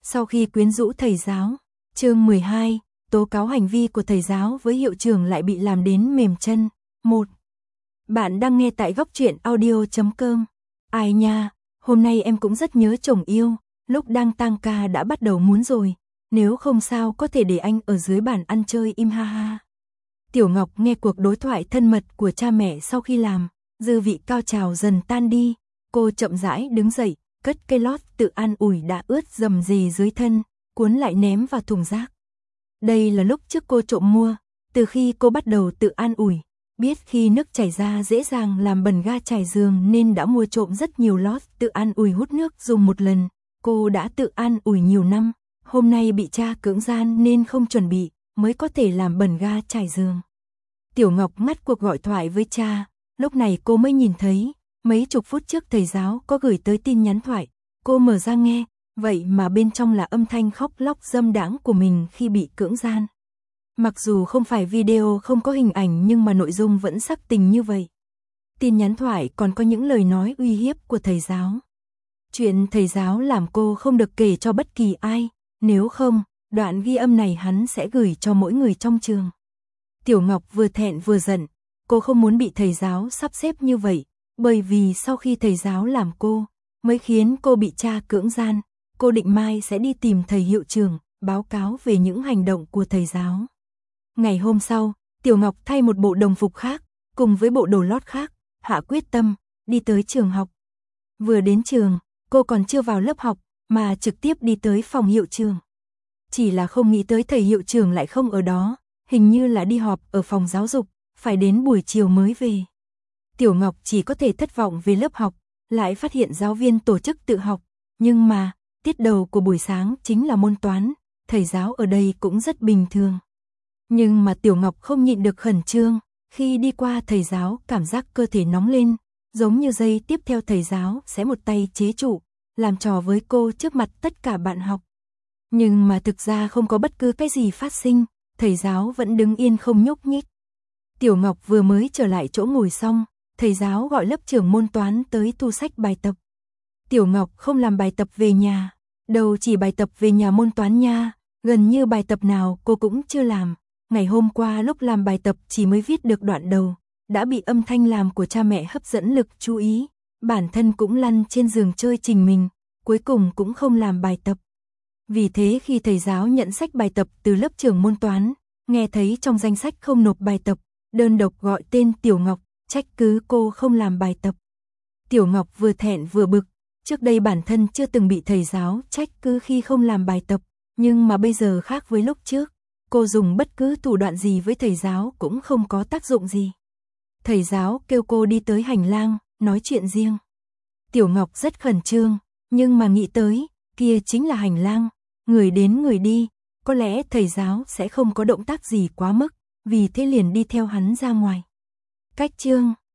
Sau khi quyến rũ thầy giáo, chương 12, tố cáo hành vi của thầy giáo với hiệu trưởng lại bị làm đến mềm chân. 1. Bạn đang nghe tại góc truyện audio.com. Ai nha, hôm nay em cũng rất nhớ chồng yêu, lúc đang tang ca đã bắt đầu muốn rồi, nếu không sao có thể để anh ở dưới bàn ăn chơi im ha ha. Tiểu Ngọc nghe cuộc đối thoại thân mật của cha mẹ sau khi làm, dư vị cao trào dần tan đi, cô chậm rãi đứng dậy, cất cây lót tự an ủi đã ướt rầm rề dưới thân, cuốn lại ném vào thùng rác. Đây là lúc trước cô trộm mua, từ khi cô bắt đầu tự an ủi, biết khi nước chảy ra dễ dàng làm bẩn ga trải giường nên đã mua trộm rất nhiều lót tự an ủi hút nước dùng một lần. Cô đã tự an ủi nhiều năm, hôm nay bị cha cưỡng gian nên không chuẩn bị, mới có thể làm bẩn ga trải giường. Tiểu Ngọc ngắt cuộc gọi thoại với cha, lúc này cô mới nhìn thấy, mấy chục phút trước thầy giáo có gửi tới tin nhắn thoại, cô mở ra nghe, vậy mà bên trong là âm thanh khóc lóc dâm đãng của mình khi bị cưỡng gian. Mặc dù không phải video không có hình ảnh nhưng mà nội dung vẫn sắc tình như vậy. Tin nhắn thoại còn có những lời nói uy hiếp của thầy giáo. Chuyện thầy giáo làm cô không được kể cho bất kỳ ai, nếu không, đoạn ghi âm này hắn sẽ gửi cho mỗi người trong trường. Tiểu Ngọc vừa thẹn vừa giận, cô không muốn bị thầy giáo sắp xếp như vậy, bởi vì sau khi thầy giáo làm cô, mới khiến cô bị cha cưỡng gian, cô định mai sẽ đi tìm thầy hiệu trưởng, báo cáo về những hành động của thầy giáo. Ngày hôm sau, Tiểu Ngọc thay một bộ đồng phục khác, cùng với bộ đồ lót khác, hạ quyết tâm, đi tới trường học. Vừa đến trường, cô còn chưa vào lớp học, mà trực tiếp đi tới phòng hiệu trưởng. Chỉ là không nghĩ tới thầy hiệu trưởng lại không ở đó, hình như là đi họp ở phòng giáo dục, phải đến buổi chiều mới về. Tiểu Ngọc chỉ có thể thất vọng về lớp học, lại phát hiện giáo viên tổ chức tự học, nhưng mà, tiết đầu của buổi sáng chính là môn toán, thầy giáo ở đây cũng rất bình thường. Nhưng mà Tiểu Ngọc không nhịn được khẩn trương, khi đi qua thầy giáo cảm giác cơ thể nóng lên, giống như giây tiếp theo thầy giáo sẽ một tay chế trụ, làm trò với cô trước mặt tất cả bạn học. Nhưng mà thực ra không có bất cứ cái gì phát sinh, thầy giáo vẫn đứng yên không nhúc nhích. Tiểu Ngọc vừa mới trở lại chỗ ngồi xong, thầy giáo gọi lớp trưởng môn toán tới thu sách bài tập. Tiểu Ngọc không làm bài tập về nhà, đâu chỉ bài tập về nhà môn toán nha, gần như bài tập nào cô cũng chưa làm. Ngày hôm qua lúc làm bài tập chỉ mới viết được đoạn đầu, đã bị âm thanh làm của cha mẹ hấp dẫn lực chú ý, bản thân cũng lăn trên giường chơi trình mình, cuối cùng cũng không làm bài tập. Vì thế khi thầy giáo nhận sách bài tập từ lớp trưởng môn toán, nghe thấy trong danh sách không nộp bài tập, đơn độc gọi tên Tiểu Ngọc, trách cứ cô không làm bài tập. Tiểu Ngọc vừa thẹn vừa bực, trước đây bản thân chưa từng bị thầy giáo trách cứ khi không làm bài tập, nhưng mà bây giờ khác với lúc trước, cô dùng bất cứ thủ đoạn gì với thầy giáo cũng không có tác dụng gì. Thầy giáo kêu cô đi tới hành lang, nói chuyện riêng. Tiểu Ngọc rất khẩn trương, nhưng mà nghĩ tới, kia chính là hành lang, người đến người đi, có lẽ thầy giáo sẽ không có động tác gì quá mức, vì thế liền đi theo hắn ra ngoài. Cách chương